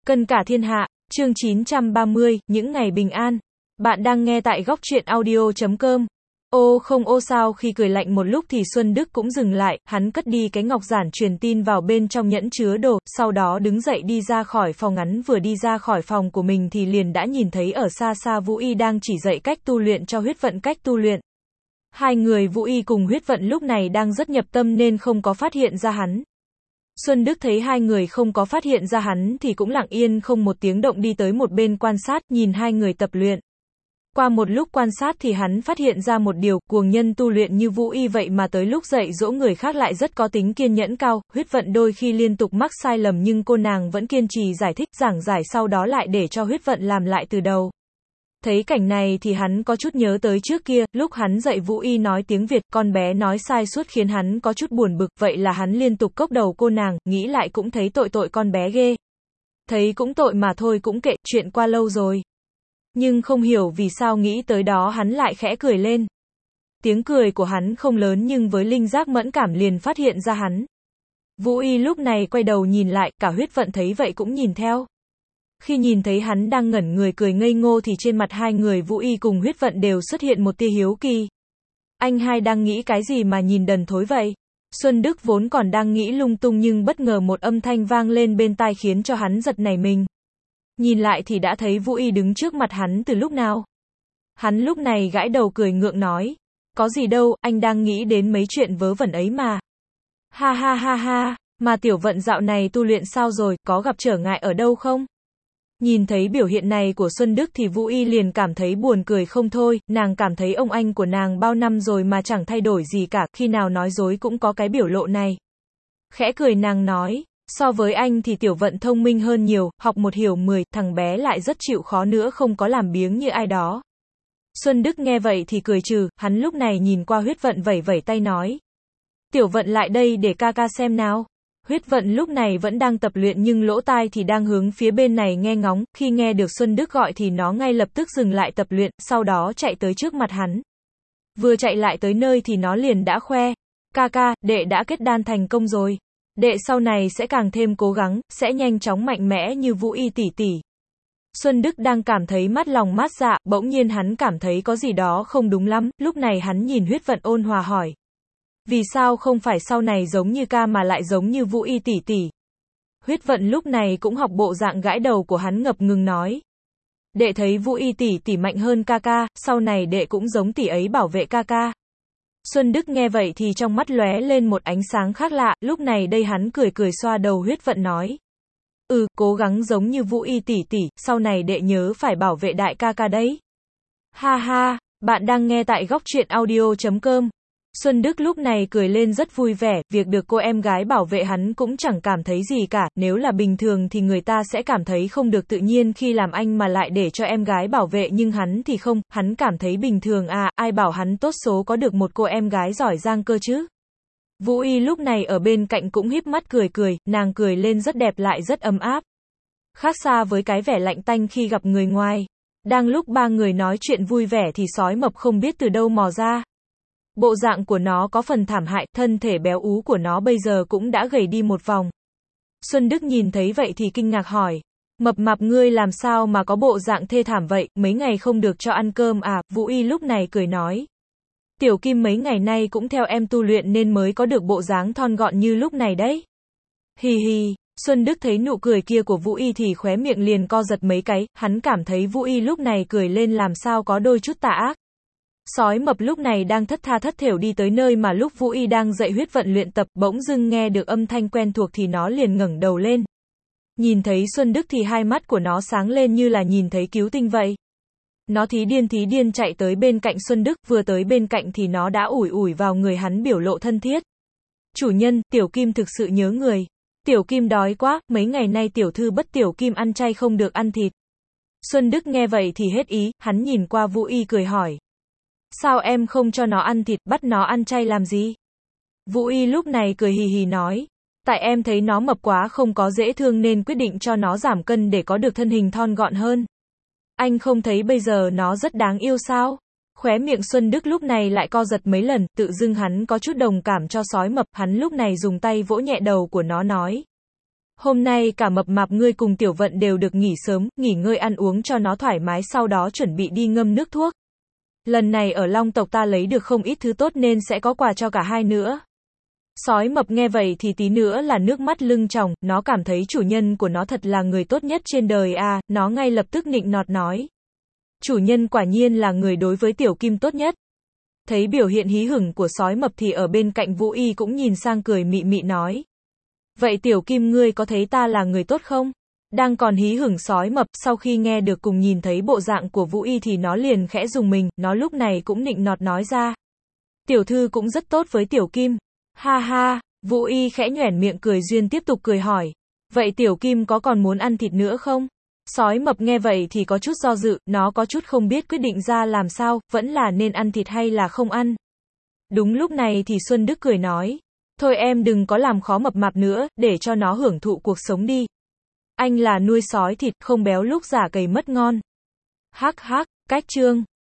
Cân cả thiên hạ, chương 930, những ngày bình an. Bạn đang nghe tại góc truyện audio.com. Ô không ô sao khi cười lạnh một lúc thì Xuân Đức cũng dừng lại, hắn cất đi cái ngọc giản truyền tin vào bên trong nhẫn chứa đồ, sau đó đứng dậy đi ra khỏi phòng. Ngắn vừa đi ra khỏi phòng của mình thì liền đã nhìn thấy ở xa xa Vũ Y đang chỉ dạy cách tu luyện cho Huyết Vận cách tu luyện. Hai người Vũ Y cùng Huyết Vận lúc này đang rất nhập tâm nên không có phát hiện ra hắn. Xuân Đức thấy hai người không có phát hiện ra hắn thì cũng lặng yên không một tiếng động đi tới một bên quan sát, nhìn hai người tập luyện. Qua một lúc quan sát thì hắn phát hiện ra một điều, cuồng nhân tu luyện như Vũ Y vậy mà tới lúc dạy dỗ người khác lại rất có tính kiên nhẫn cao. Huyết Vận đôi khi liên tục mắc sai lầm nhưng cô nàng vẫn kiên trì giải thích, giảng giải sau đó lại để cho Huyết Vận làm lại từ đầu. Thấy cảnh này thì hắn có chút nhớ tới trước kia, lúc hắn dạy Vũ Y nói tiếng Việt, con bé nói sai suốt khiến hắn có chút buồn bực, vậy là hắn liên tục cốc đầu cô nàng, nghĩ lại cũng thấy tội con bé ghê. Thấy cũng tội mà thôi cũng kệ, chuyện qua lâu rồi. Nhưng không hiểu vì sao nghĩ tới đó hắn lại khẽ cười lên. Tiếng cười của hắn không lớn nhưng với linh giác mẫn cảm liền phát hiện ra hắn. Vũ Y lúc này quay đầu nhìn lại, cả Huyết Vận thấy vậy cũng nhìn theo. Khi nhìn thấy hắn đang ngẩn người cười ngây ngô thì trên mặt hai người Vũ Y cùng Huyết Vận đều xuất hiện một tia hiếu kỳ. Anh hai đang nghĩ cái gì mà nhìn đần thối vậy? Xuân Đức vốn còn đang nghĩ lung tung nhưng bất ngờ một âm thanh vang lên bên tai khiến cho hắn giật nảy mình. Nhìn lại thì đã thấy Vũ Y đứng trước mặt hắn từ lúc nào. Hắn lúc này gãi đầu cười ngượng nói. Có gì đâu, anh đang nghĩ đến mấy chuyện vớ vẩn ấy mà. Ha ha ha ha, mà Tiểu Vận dạo này tu luyện sao rồi, có gặp trở ngại ở đâu không? Nhìn thấy biểu hiện này của Xuân Đức thì Vũ Y liền cảm thấy buồn cười không thôi, nàng cảm thấy ông anh của nàng bao năm rồi mà chẳng thay đổi gì cả, khi nào nói dối cũng có cái biểu lộ này. Khẽ cười nàng nói, so với anh thì Tiểu Vận thông minh hơn nhiều, học một hiểu 10, thằng bé lại rất chịu khó nữa không có làm biếng như ai đó. Xuân Đức nghe vậy thì cười trừ, hắn lúc này nhìn qua Huyết Vận vẩy vẩy tay nói. Tiểu Vận lại đây để ca ca xem nào. Huyết Vận lúc này vẫn đang tập luyện nhưng lỗ tai thì đang hướng phía bên này nghe ngóng, khi nghe được Xuân Đức gọi thì nó ngay lập tức dừng lại tập luyện, sau đó chạy tới trước mặt hắn. Vừa chạy lại tới nơi thì nó liền đã khoe. Ca ca, đệ đã kết đan thành công rồi. Đệ sau này sẽ càng thêm cố gắng, sẽ nhanh chóng mạnh mẽ như Vũ Y tỷ tỷ. Xuân Đức đang cảm thấy mát lòng mát dạ, bỗng nhiên hắn cảm thấy có gì đó không đúng lắm, lúc này hắn nhìn Huyết Vận ôn hòa hỏi. Vì sao không phải sau này giống như ca mà lại giống như Vũ Y tỷ tỷ? Huyết Vận lúc này cũng học bộ dạng gãi đầu của hắn ngập ngừng nói. Đệ thấy Vũ Y tỷ tỷ mạnh hơn ca ca, sau này đệ cũng giống tỷ ấy bảo vệ ca ca. Xuân Đức nghe vậy thì trong mắt lóe lên một ánh sáng khác lạ, lúc này đây hắn cười cười xoa đầu Huyết Vận nói. Cố gắng giống như Vũ Y tỷ tỷ, sau này đệ nhớ phải bảo vệ đại ca ca đấy. Ha ha, bạn đang nghe tại góc truyện audio.com. Xuân Đức lúc này cười lên rất vui vẻ, việc được cô em gái bảo vệ hắn cũng chẳng cảm thấy gì cả, nếu là bình thường thì người ta sẽ cảm thấy không được tự nhiên khi làm anh mà lại để cho em gái bảo vệ nhưng hắn thì không, hắn cảm thấy bình thường à, ai bảo hắn tốt số có được một cô em gái giỏi giang cơ chứ. Vũ Y lúc này ở bên cạnh cũng híp mắt cười cười, nàng cười lên rất đẹp lại rất ấm áp. Khác xa với cái vẻ lạnh tanh khi gặp người ngoài. Đang lúc ba người nói chuyện vui vẻ thì sói mập không biết từ đâu mò ra. Bộ dạng của nó có phần thảm hại, thân thể béo ú của nó bây giờ cũng đã gầy đi một vòng. Xuân Đức nhìn thấy vậy thì kinh ngạc hỏi. Mập mạp ngươi làm sao mà có bộ dạng thê thảm vậy, mấy ngày không được cho ăn cơm à, Vũ Y lúc này cười nói. Tiểu Kim mấy ngày nay cũng theo em tu luyện nên mới có được bộ dáng thon gọn như lúc này đấy. Hi hi, Xuân Đức thấy nụ cười kia của Vũ Y thì khóe miệng liền co giật mấy cái, hắn cảm thấy Vũ Y lúc này cười lên làm sao có đôi chút tà ác. Sói mập lúc này đang thất tha thất thểu đi tới nơi mà lúc Vũ Y đang dạy Huyết Vận luyện tập, bỗng dưng nghe được âm thanh quen thuộc thì nó liền ngẩng đầu lên. Nhìn thấy Xuân Đức thì hai mắt của nó sáng lên như là nhìn thấy cứu tinh vậy. Nó thí điên chạy tới bên cạnh Xuân Đức, vừa tới bên cạnh thì nó đã ủi ủi vào người hắn biểu lộ thân thiết. Chủ nhân, Tiểu Kim thực sự nhớ người. Tiểu Kim đói quá, mấy ngày nay tiểu thư bất Tiểu Kim ăn chay không được ăn thịt. Xuân Đức nghe vậy thì hết ý, hắn nhìn qua Vũ Y cười hỏi. Sao em không cho nó ăn thịt, bắt nó ăn chay làm gì? Vũ Y lúc này cười hì hì nói. Tại em thấy nó mập quá không có dễ thương nên quyết định cho nó giảm cân để có được thân hình thon gọn hơn. Anh không thấy bây giờ nó rất đáng yêu sao? Khóe miệng Xuân Đức lúc này lại co giật mấy lần, tự dưng hắn có chút đồng cảm cho sói mập, hắn lúc này dùng tay vỗ nhẹ đầu của nó nói. Hôm nay cả mập mạp ngươi cùng Tiểu Vận đều được nghỉ sớm, nghỉ ngơi ăn uống cho nó thoải mái sau đó chuẩn bị đi ngâm nước thuốc. Lần này ở Long tộc ta lấy được không ít thứ tốt nên sẽ có quà cho cả hai nữa. Sói mập nghe vậy thì tí nữa là nước mắt lưng tròng, nó cảm thấy chủ nhân của nó thật là người tốt nhất trên đời à, nó ngay lập tức nịnh nọt nói. Chủ nhân quả nhiên là người đối với Tiểu Kim tốt nhất. Thấy biểu hiện hí hửng của sói mập thì ở bên cạnh Vũ Y cũng nhìn sang cười mị mị nói. Vậy Tiểu Kim ngươi có thấy ta là người tốt không? Đang còn hí hửng sói mập, sau khi nghe được cùng nhìn thấy bộ dạng của Vũ Y thì nó liền khẽ rùng mình, nó lúc này cũng nịnh nọt nói ra. Tiểu thư cũng rất tốt với Tiểu Kim. Ha ha, Vũ Y khẽ nhoẻn miệng cười duyên tiếp tục cười hỏi. Vậy Tiểu Kim có còn muốn ăn thịt nữa không? Sói mập nghe vậy thì có chút do dự, nó có chút không biết quyết định ra làm sao, vẫn là nên ăn thịt hay là không ăn. Đúng lúc này thì Xuân Đức cười nói. Thôi em đừng có làm khó mập mạp nữa, để cho nó hưởng thụ cuộc sống đi. Anh là nuôi sói thịt, không béo lúc giả cầy mất ngon. Hắc hắc, cách chương.